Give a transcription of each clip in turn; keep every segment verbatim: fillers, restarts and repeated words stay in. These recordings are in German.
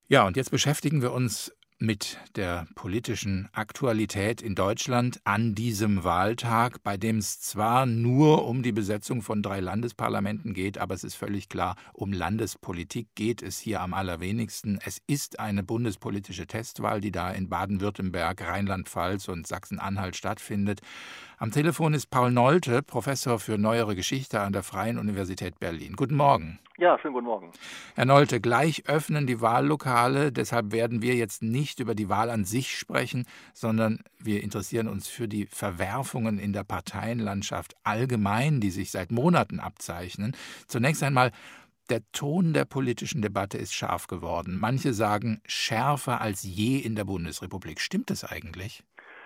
Ja, und jetzt beschäftigen wir uns mit der politischen Aktualität in Deutschland an diesem Wahltag, bei dem es zwar nur um die Besetzung von drei Landesparlamenten geht, aber es ist völlig klar, um Landespolitik geht es hier am allerwenigsten. Es ist eine bundespolitische Testwahl, die da in Baden-Württemberg, Rheinland-Pfalz und Sachsen-Anhalt stattfindet. Am Telefon ist Paul Nolte, Professor für Neuere Geschichte an der Freien Universität Berlin. Guten Morgen. Ja, schönen guten Morgen. Herr Nolte, gleich öffnen die Wahllokale, deshalb werden wir jetzt nicht über die Wahl an sich sprechen, sondern wir interessieren uns für die Verwerfungen in der Parteienlandschaft allgemein, die sich seit Monaten abzeichnen. Zunächst einmal, der Ton der politischen Debatte ist scharf geworden. Manche sagen, schärfer als je in der Bundesrepublik. Stimmt es eigentlich?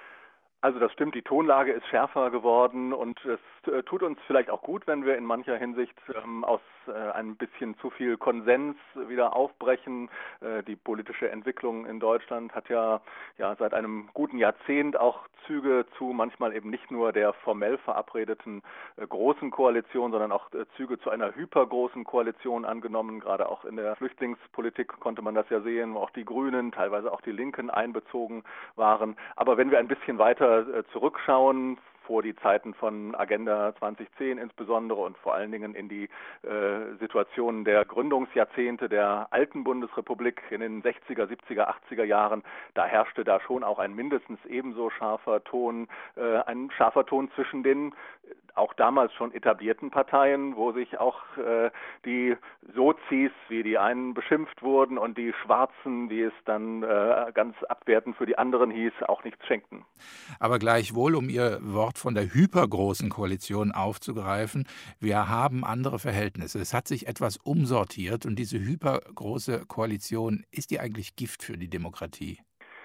Also das stimmt, die Tonlage ist schärfer geworden und es äh, tut uns vielleicht auch gut, wenn wir in mancher Hinsicht ähm, aus äh, ein bisschen zu viel Konsens wieder aufbrechen. Äh, die politische Entwicklung in Deutschland hat ja, ja seit einem guten Jahrzehnt auch Züge zu manchmal eben nicht nur der formell verabredeten äh, großen Koalition, sondern auch äh, Züge zu einer hypergroßen Koalition angenommen. Gerade auch in der Flüchtlingspolitik konnte man das ja sehen, wo auch die Grünen, teilweise auch die Linken einbezogen waren. Aber wenn wir ein bisschen weiter zurückschauen, vor die Zeiten von Agenda zwanzig zehn insbesondere und vor allen Dingen in die äh, Situationen der Gründungsjahrzehnte der alten Bundesrepublik in den sechziger, siebziger, achtziger Jahren, da herrschte da schon auch ein mindestens ebenso scharfer Ton, äh, ein scharfer Ton zwischen den auch damals schon etablierten Parteien, wo sich auch äh, die Sozis, wie die einen beschimpft wurden, und die Schwarzen, wie es dann äh, ganz abwertend für die anderen hieß, auch nichts schenkten. Aber gleichwohl, um Ihr Wort von der hypergroßen Koalition aufzugreifen, wir haben andere Verhältnisse. Es hat sich etwas umsortiert und diese hypergroße Koalition, ist die eigentlich Gift für die Demokratie?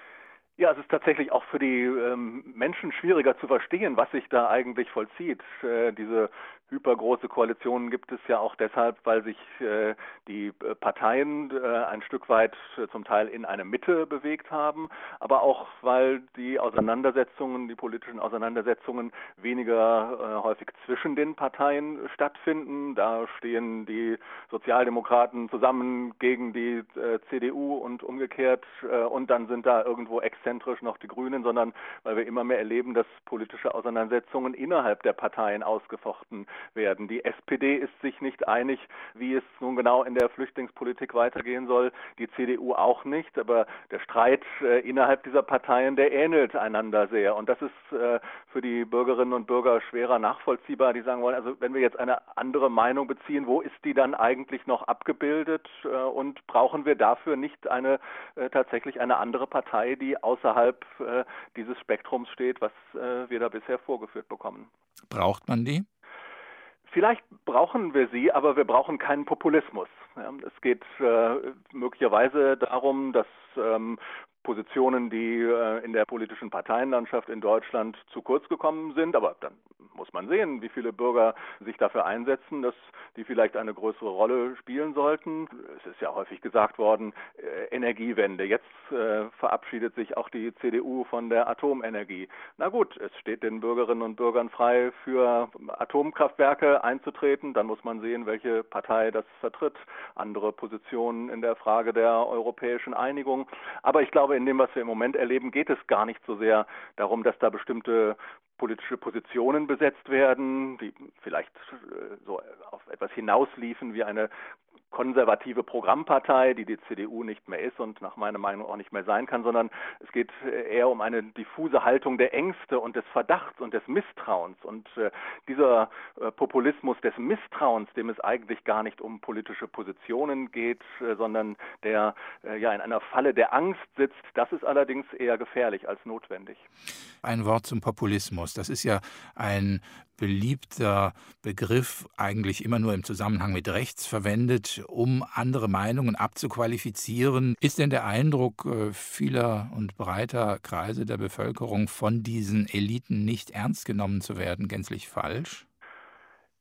Ja, es ist tatsächlich auch für die ähm, Menschen schwieriger zu verstehen, was sich da eigentlich vollzieht. Äh, diese hypergroße Koalition gibt es ja auch deshalb, weil sich äh, die Parteien äh, ein Stück weit äh, zum Teil in eine Mitte bewegt haben, aber auch, weil die Auseinandersetzungen, die politischen Auseinandersetzungen weniger äh, häufig zwischen den Parteien stattfinden. Da stehen die Sozialdemokraten zusammen gegen die äh, C D U und umgekehrt äh, und dann sind da irgendwo exzentrisch noch die Grünen, sondern weil wir immer mehr erleben, dass politische Auseinandersetzungen innerhalb der Parteien ausgefochten werden. Die S P D ist sich nicht einig, wie es nun genau in der Flüchtlingspolitik weitergehen soll, die C D U auch nicht, aber der Streit äh, innerhalb dieser Parteien, der ähnelt einander sehr und das ist äh, für die Bürgerinnen und Bürger schwerer nachvollziehbar, die sagen wollen, also wenn wir jetzt eine andere Meinung beziehen, wo ist die dann eigentlich noch abgebildet äh, und brauchen wir dafür nicht eine äh, tatsächlich eine andere Partei, die außerhalb äh, dieses Spektrums steht, was äh, wir da bisher vorgeführt bekommen? Braucht man die? Vielleicht brauchen wir sie, aber wir brauchen keinen Populismus. Ja, es geht äh, möglicherweise darum, dass ähm, Positionen, die äh, in der politischen Parteienlandschaft in Deutschland zu kurz gekommen sind, aber dann muss man sehen, wie viele Bürger sich dafür einsetzen, dass die vielleicht eine größere Rolle spielen sollten. Es ist ja häufig gesagt worden, äh, Energiewende. Jetzt äh, verabschiedet sich auch die C D U von der Atomenergie. Na gut, es steht den Bürgerinnen und Bürgern frei, für Atomkraftwerke einzutreten. Dann muss man sehen, welche Partei das vertritt. Andere Positionen in der Frage der europäischen Einigung. Aber ich glaube, in dem, was wir im Moment erleben, geht es gar nicht so sehr darum, dass da bestimmte politische Positionen besetzt werden, die vielleicht äh, so auf etwas hinausliefen wie eine konservative Programmpartei, die die C D U nicht mehr ist und nach meiner Meinung auch nicht mehr sein kann, sondern es geht eher um eine diffuse Haltung der Ängste und des Verdachts und des Misstrauens. Und äh, dieser äh, Populismus des Misstrauens, dem es eigentlich gar nicht um politische Positionen geht, äh, sondern der äh, ja in einer Falle der Angst sitzt, das ist allerdings eher gefährlich als notwendig. Ein Wort zum Populismus. Das ist ja ein beliebter Begriff, eigentlich immer nur im Zusammenhang mit rechts verwendet, um andere Meinungen abzuqualifizieren. Ist denn der Eindruck äh, vieler und breiter Kreise der Bevölkerung, von diesen Eliten nicht ernst genommen zu werden, gänzlich falsch?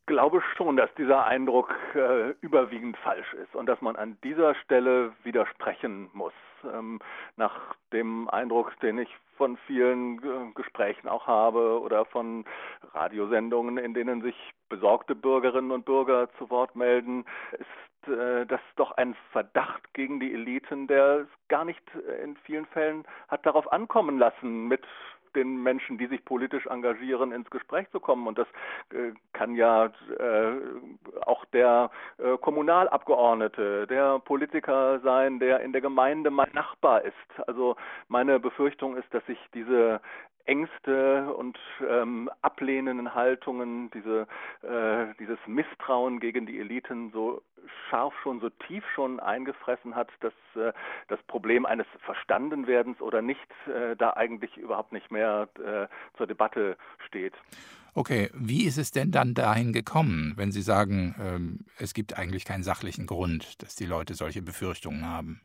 glaube schon, dass dieser Eindruck äh, überwiegend falsch ist und dass man an dieser Stelle widersprechen muss. Ähm, nach dem Eindruck, den ich von vielen äh, Gesprächen auch habe oder von Radiosendungen, in denen sich besorgte Bürgerinnen und Bürger zu Wort melden, ist äh, das doch ein Verdacht gegen die Eliten, der es gar nicht äh, in vielen Fällen hat darauf ankommen lassen, mit den Menschen, die sich politisch engagieren, ins Gespräch zu kommen. Und das äh, kann ja äh, auch der äh, Kommunalabgeordnete, der Politiker sein, der in der Gemeinde mein Nachbar ist. Also meine Befürchtung ist, dass sich diese Ängste und ähm, ablehnenden Haltungen, diese, äh, dieses Misstrauen gegen die Eliten so scharf schon, so tief schon eingefressen hat, dass äh, das Problem eines Verstandenwerdens oder nicht äh, da eigentlich überhaupt nicht mehr äh, zur Debatte steht. Okay, wie ist es denn dann dahin gekommen, wenn Sie sagen, ähm, es gibt eigentlich keinen sachlichen Grund, dass die Leute solche Befürchtungen haben?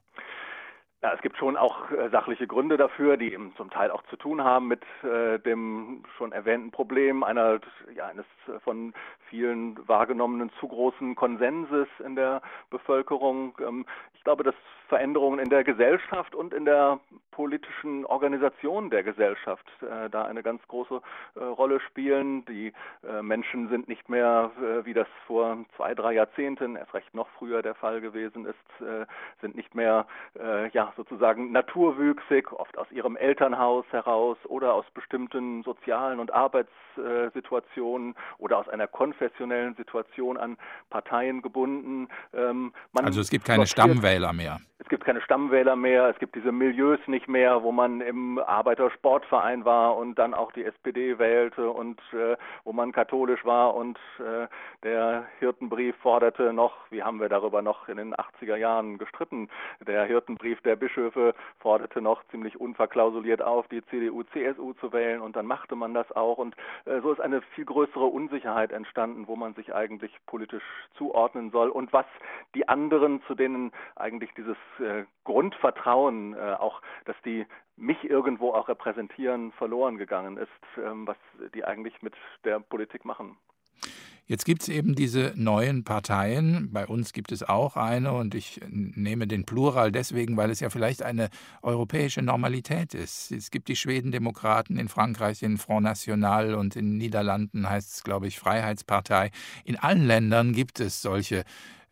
Ja, es gibt schon auch äh, sachliche Gründe dafür, die eben zum Teil auch zu tun haben mit äh, dem schon erwähnten Problem einer, ja, eines äh, von vielen wahrgenommenen zu großen Konsenses in der Bevölkerung. Ähm, ich glaube, dass Veränderungen in der Gesellschaft und in der politischen Organisation der Gesellschaft äh, da eine ganz große äh, Rolle spielen. Die äh, Menschen sind nicht mehr, äh, wie das vor zwei, drei Jahrzehnten, erst recht noch früher der Fall gewesen ist, äh, sind nicht mehr äh, ja, sozusagen naturwüchsig, oft aus ihrem Elternhaus heraus oder aus bestimmten sozialen und Arbeitssituationen oder aus einer konfessionellen Situation an Parteien gebunden. Ähm, man Also es gibt keine sortiert, Stammwähler mehr. Es gibt keine Stammwähler mehr, es gibt diese Milieus nicht mehr, wo man im Arbeitersportverein war und dann auch die S P D wählte und äh, wo man katholisch war und äh, der Hirtenbrief forderte noch, wie haben wir darüber noch in den achtziger Jahren gestritten, der Hirtenbrief der Bischöfe forderte noch ziemlich unverklausuliert auf, die C D U, C S U zu wählen und dann machte man das auch und äh, so ist eine viel größere Unsicherheit entstanden, wo man sich eigentlich politisch zuordnen soll und was die anderen, zu denen eigentlich dieses äh, Grundvertrauen, äh, auch, dass die mich irgendwo auch repräsentieren, verloren gegangen ist, ähm, was die eigentlich mit der Politik machen. Jetzt gibt es eben diese neuen Parteien. Bei uns gibt es auch eine und ich nehme den Plural deswegen, weil es ja vielleicht eine europäische Normalität ist. Es gibt die Schwedendemokraten, in Frankreich den Front National und in den Niederlanden heißt es, glaube ich, Freiheitspartei. In allen Ländern gibt es solche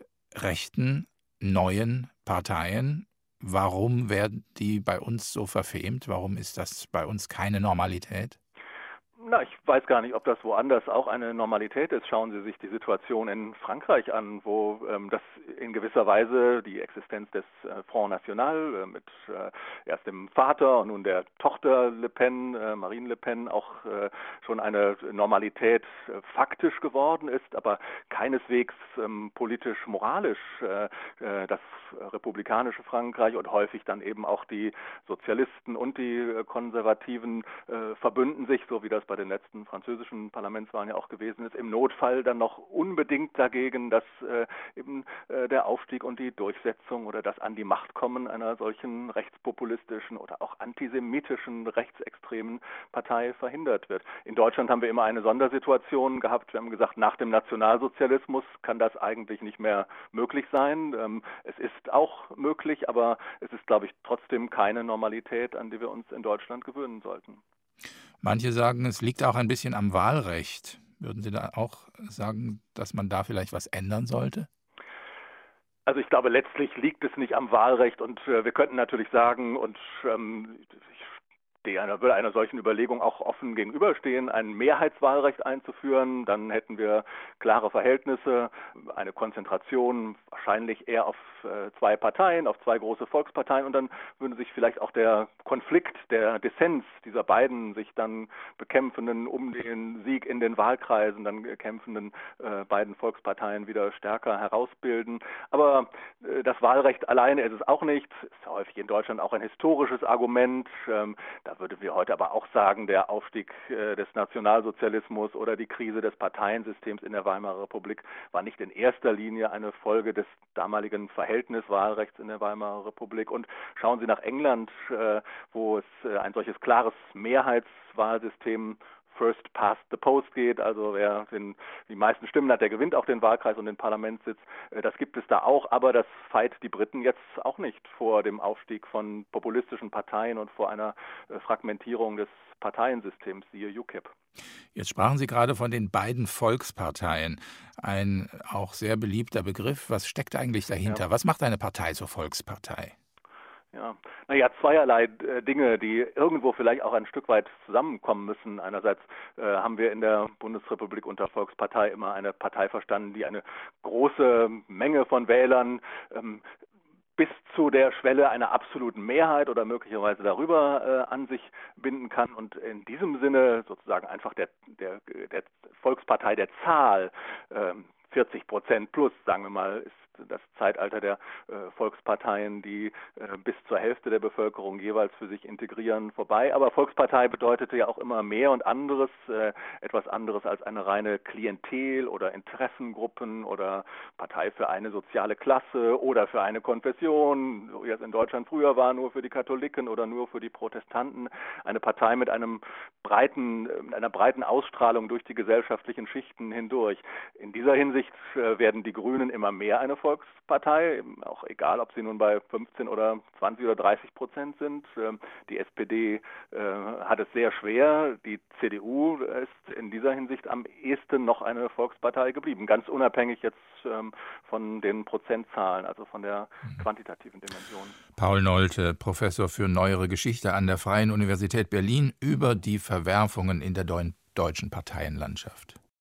rechten, neuen Parteien. Warum werden die bei uns so verfemt? Warum ist das bei uns keine Normalität? Na, ich weiß gar nicht, ob das woanders auch eine Normalität ist. Schauen Sie sich die Situation in Frankreich an, wo ähm, das in gewisser Weise die Existenz des äh, Front National äh, mit äh, erst dem Vater und nun der Tochter Le Pen, äh, Marine Le Pen, auch äh, schon eine Normalität äh, faktisch geworden ist, aber keineswegs ähm, politisch, moralisch. Äh, äh, das republikanische Frankreich und häufig dann eben auch die Sozialisten und die äh, Konservativen äh, verbünden sich, so wie das bei den letzten französischen Parlamentswahlen ja auch gewesen ist, im Notfall dann noch unbedingt dagegen, dass äh, eben äh, der Aufstieg und die Durchsetzung oder das an die Macht kommen einer solchen rechtspopulistischen oder auch antisemitischen, rechtsextremen Partei verhindert wird. In Deutschland haben wir immer eine Sondersituation gehabt. Wir haben gesagt, nach dem Nationalsozialismus kann das eigentlich nicht mehr möglich sein. Ähm, es ist auch möglich, aber es ist, glaube ich, trotzdem keine Normalität, an die wir uns in Deutschland gewöhnen sollten. Manche sagen, es liegt auch ein bisschen am Wahlrecht. Würden Sie da auch sagen, dass man da vielleicht was ändern sollte? Also ich glaube, letztlich liegt es nicht am Wahlrecht und äh, wir könnten natürlich sagen, und ähm, ich stehe einer, würde einer solchen Überlegung auch offen gegenüberstehen, ein Mehrheitswahlrecht einzuführen, dann hätten wir klare Verhältnisse, eine Konzentration wahrscheinlich eher auf äh, zwei Parteien, auf zwei große Volksparteien und dann würde sich vielleicht auch der Konflikt, der Dissens dieser beiden sich dann bekämpfenden, um den Sieg in den Wahlkreisen dann kämpfenden äh, beiden Volksparteien wieder stärker herausbilden. Aber äh, das Wahlrecht alleine ist es auch nicht, ist häufig in Deutschland auch ein historisches Argument. Ähm, da würden wir heute aber auch sagen, der Aufstieg äh, des Nationalsozialismus oder die Krise des Parteiensystems in der Weimarer Republik war nicht in erster Linie eine Folge des damaligen Verhältniswahlrechts in der Weimarer Republik. Und schauen Sie nach England, äh, wo es äh, ein solches klares Mehrheitswahlsystem First Past the Post geht, also wer den, die meisten Stimmen hat, der gewinnt auch den Wahlkreis und den Parlamentssitz. Das gibt es da auch, aber das feit die Briten jetzt auch nicht vor dem Aufstieg von populistischen Parteien und vor einer Fragmentierung des Parteiensystems, siehe U KIP. Jetzt sprachen Sie gerade von den beiden Volksparteien. Ein auch sehr beliebter Begriff. Was steckt eigentlich dahinter? Ja. Was macht eine Partei zur Volkspartei? Ja, naja, zweierlei äh, Dinge, die irgendwo vielleicht auch ein Stück weit zusammenkommen müssen. Einerseits äh, haben wir in der Bundesrepublik unter Volkspartei immer eine Partei verstanden, die eine große Menge von Wählern ähm, bis zu der Schwelle einer absoluten Mehrheit oder möglicherweise darüber äh, an sich binden kann und in diesem Sinne sozusagen einfach der, der, der Volkspartei der Zahl, äh, vierzig Prozent plus, sagen wir mal, ist das Zeitalter der äh, Volksparteien, die äh, bis zur Hälfte der Bevölkerung jeweils für sich integrieren, vorbei. Aber Volkspartei bedeutete ja auch immer mehr und anderes, äh, etwas anderes als eine reine Klientel oder Interessengruppen oder Partei für eine soziale Klasse oder für eine Konfession, so wie es in Deutschland früher war, nur für die Katholiken oder nur für die Protestanten. Eine Partei mit einem breiten, mit einer breiten Ausstrahlung durch die gesellschaftlichen Schichten hindurch. In dieser Hinsicht äh, werden die Grünen immer mehr eine Volkspartei, auch egal, ob sie nun bei fünfzehn oder zwanzig oder dreißig Prozent sind. Die S P D äh, hat es sehr schwer. Die C D U ist in dieser Hinsicht am ehesten noch eine Volkspartei geblieben, ganz unabhängig jetzt ähm, von den Prozentzahlen, also von der quantitativen Dimension. Paul Nolte, Professor für Neuere Geschichte an der Freien Universität Berlin, über die Verwerfungen in der deutschen Parteienlandschaft.